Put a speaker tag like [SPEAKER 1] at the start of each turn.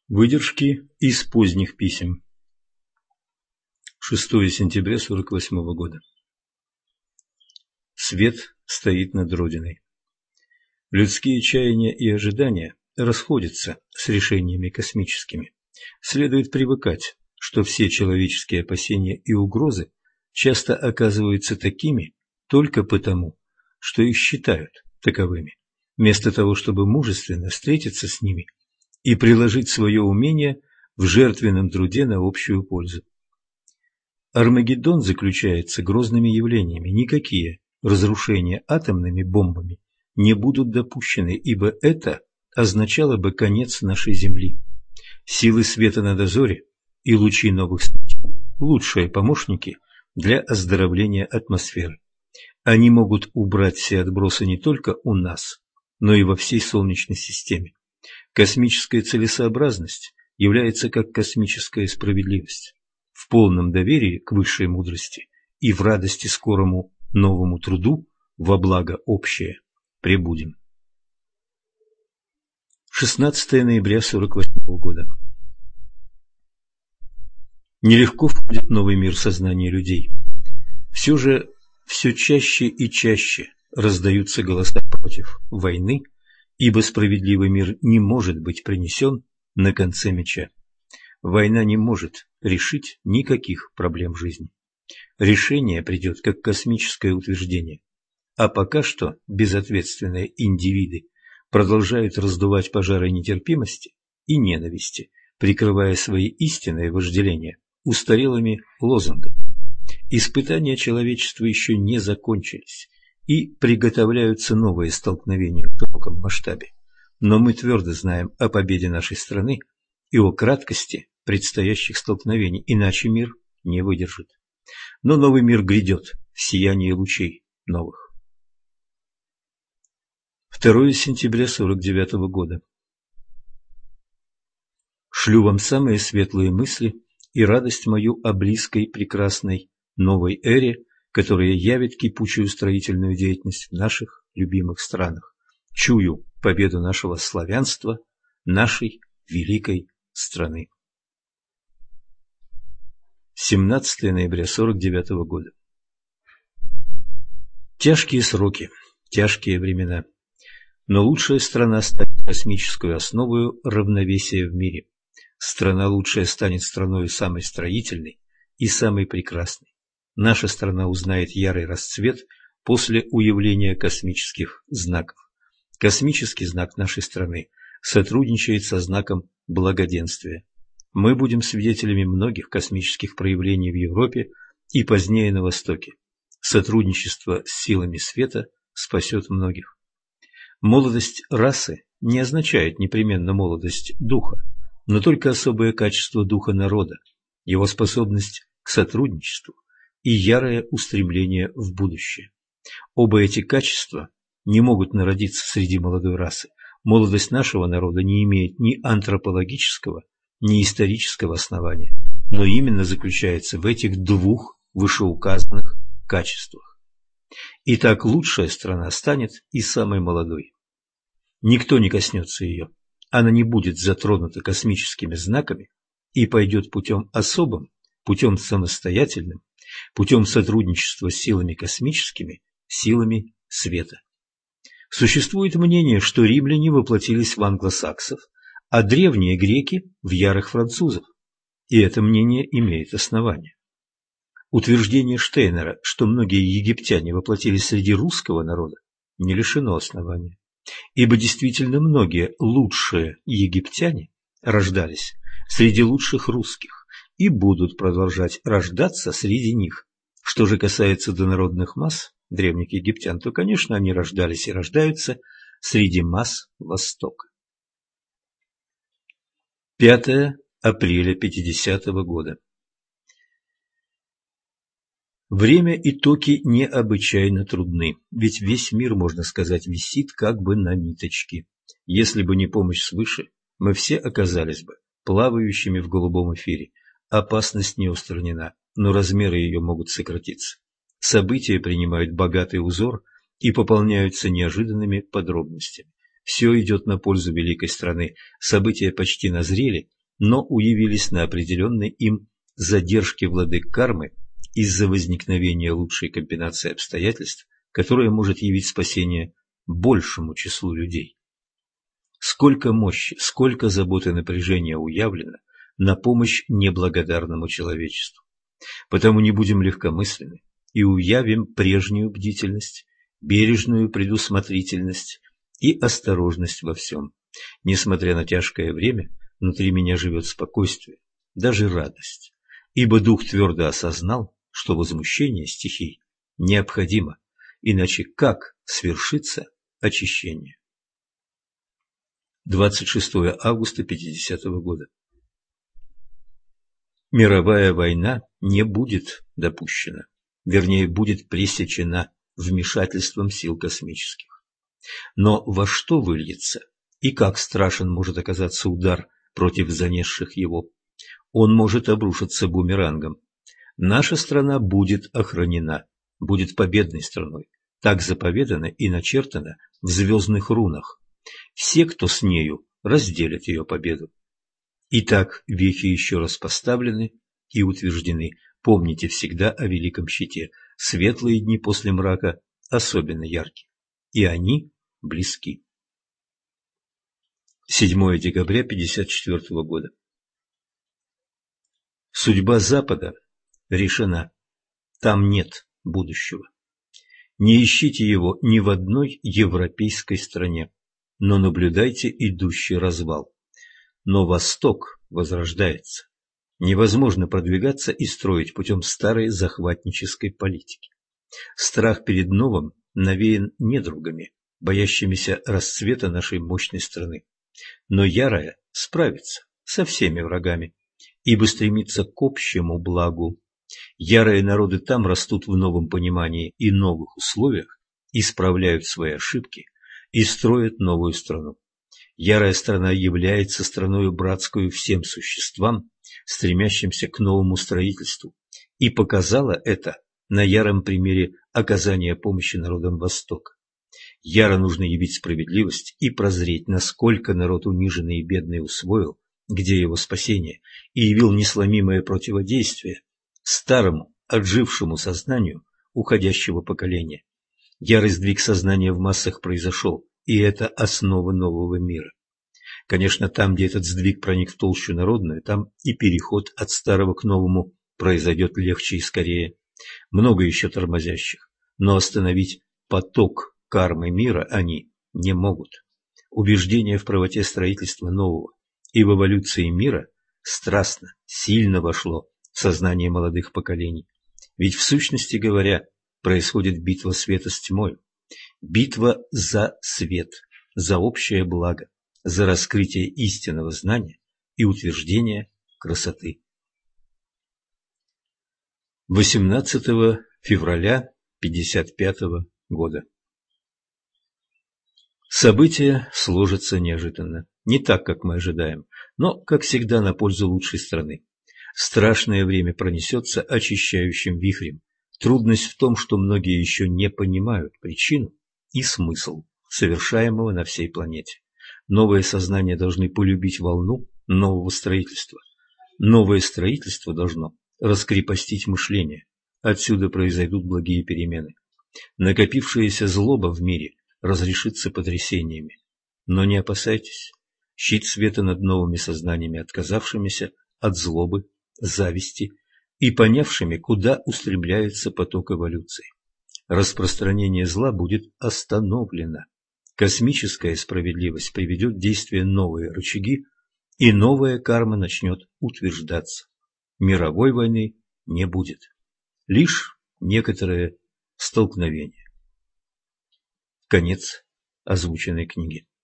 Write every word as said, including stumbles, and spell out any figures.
[SPEAKER 1] Выдержки из поздних писем. шестое сентября сорок восьмого года. Свет стоит над Родиной. Людские чаяния и ожидания расходятся с решениями космическими. Следует привыкать, что все человеческие опасения и угрозы часто оказываются такими только потому, что их считают таковыми, вместо того, чтобы мужественно встретиться с ними и приложить свое умение в жертвенном труде на общую пользу. Армагеддон заключается грозными явлениями. Никакие разрушения атомными бомбами не будут допущены, ибо это означало бы конец нашей Земли. Силы света на дозоре и лучи новых светил – лучшие помощники для оздоровления атмосферы. Они могут убрать все отбросы не только у нас, но и во всей Солнечной системе. Космическая целесообразность является как космическая справедливость. В полном доверии к высшей мудрости и в радости скорому новому труду во благо общее пребудем. шестнадцатое ноября сорок восьмого года. Нелегко входит новый мир сознания людей. Все же все чаще и чаще раздаются голоса против войны, ибо справедливый мир не может быть принесен на конце меча. Война не может решить никаких проблем жизни. Решение придет как космическое утверждение, а пока что безответственные индивиды продолжают раздувать пожары нетерпимости и ненависти, прикрывая свои истинные вожделения устарелыми лозунгами. Испытания человечества еще не закончились, и приготовляются новые столкновения в широком масштабе. Но мы твердо знаем о победе нашей страны и о краткости предстоящих столкновений, иначе мир не выдержит. Но новый мир грядет в сиянии лучей новых. второе сентября сорок девятого года. Шлю вам самые светлые мысли и радость мою о близкой, прекрасной новой эре, которая явит кипучую строительную деятельность в наших любимых странах. Чую победу нашего славянства, нашей великой страны. семнадцатое ноября сорок девятого года. Тяжкие сроки, тяжкие времена, но лучшая страна станет космическую основою равновесия в мире. Страна лучшая станет страною самой строительной и самой прекрасной. Наша страна узнает ярый расцвет после уявления космических знаков. Космический знак нашей страны сотрудничает со знаком благоденствия. Мы будем свидетелями многих космических проявлений в Европе и позднее на Востоке. Сотрудничество с силами света спасет многих. Молодость расы не означает непременно молодость духа, но только особое качество духа народа, его способность к сотрудничеству и ярое устремление в будущее. Оба эти качества не могут народиться среди молодой расы. Молодость нашего народа не имеет ни антропологического, ни исторического основания, но именно заключается в этих двух вышеуказанных качествах. Итак, лучшая страна станет и самой молодой. Никто не коснется ее, она не будет затронута космическими знаками и пойдет путем особым, путем самостоятельным, путем сотрудничества с силами космическими, силами света. Существует мнение, что римляне воплотились в англосаксов, а древние греки – в ярых французов, и это мнение имеет основание. Утверждение Штейнера, что многие египтяне воплотились среди русского народа, не лишено основания, ибо действительно многие лучшие египтяне рождались среди лучших русских и будут продолжать рождаться среди них. Что же касается донародных масс древних египтян, то, конечно, они рождались и рождаются среди масс Востока. пятое апреля пятидесятого года. Время и токи необычайно трудны, ведь весь мир, можно сказать, висит как бы на ниточке. Если бы не помощь свыше, мы все оказались бы плавающими в голубом эфире. Опасность не устранена, но размеры ее могут сократиться. События принимают богатый узор и пополняются неожиданными подробностями. Все идет на пользу великой страны, события почти назрели но уявились на определенной им задержке владык кармы из-за возникновения лучшей комбинации обстоятельств, которая может явить спасение большему числу людей. Сколько мощи, сколько забот и напряжения уявлено на помощь неблагодарному человечеству. Потому не будем легкомысленны и уявим прежнюю бдительность, бережную предусмотрительность и осторожность во всем. Несмотря на тяжкое время, внутри меня живет спокойствие, даже радость, ибо дух твердо осознал, что возмущение стихий необходимо, иначе как свершится очищение? двадцать шестое августа пятидесятого года. Мировая война не будет допущена, вернее, будет пресечена вмешательством сил космических. Но во что выльется и как страшен может оказаться удар против занесших его? Он может обрушиться бумерангом. Наша страна будет охранена, будет победной страной. Так заповедано и начертано в звездных рунах. Все, кто с нею, разделят ее победу. Итак, вехи еще раз поставлены и утверждены. Помните всегда о великом щите. Светлые дни после мрака особенно яркие, и они близки. седьмое декабря пятьдесят четвёртого года. Судьба Запада решена. Там нет будущего. Не ищите его ни в одной европейской стране, но наблюдайте идущий развал. Но Восток возрождается. Невозможно продвигаться и строить путем старой захватнической политики. Страх перед новым навеян недругами, боящимися расцвета нашей мощной страны. Но ярая справится со всеми врагами, ибо стремится к общему благу. Ярые народы там растут в новом понимании и новых условиях, исправляют свои ошибки и строят новую страну. Ярая страна является страною братскую всем существам, стремящимся к новому строительству, и показала это на яром примере оказания помощи народам Востока. Яро нужно явить справедливость и прозреть, насколько народ униженный и бедный усвоил, где его спасение, и явил несломимое противодействие старому, отжившему сознанию уходящего поколения. Ярый сдвиг сознания в массах произошел, и это основа нового мира. Конечно, там, где этот сдвиг проник в толщу народную, там и переход от старого к новому произойдет легче и скорее. Много еще тормозящих, но остановить поток кармы мира они не могут. Убеждение в правоте строительства нового и в эволюции мира страстно, сильно вошло в сознание молодых поколений. Ведь в сущности говоря, происходит битва света с тьмой. Битва за свет, за общее благо, за раскрытие истинного знания и утверждение красоты. восемнадцатого февраля пятьдесят пятого года. События сложатся неожиданно, не так, как мы ожидаем, но, как всегда, на пользу лучшей страны. Страшное время пронесется очищающим вихрем. Трудность в том, что многие еще не понимают причину и смысл совершаемого на всей планете. Новые сознания должны полюбить волну нового строительства. Новое строительство должно раскрепостить мышление. Отсюда произойдут благие перемены. Накопившаяся злоба в мире разрешится потрясениями. Но не опасайтесь. Щит света над новыми сознаниями, отказавшимися от злобы, зависти и понявшими, куда устремляется поток эволюции. Распространение зла будет остановлено. Космическая справедливость приведет в действие новые рычаги, и новая карма начнет утверждаться. Мировой войны не будет. Лишь некоторые столкновения. Конец озвученной книги.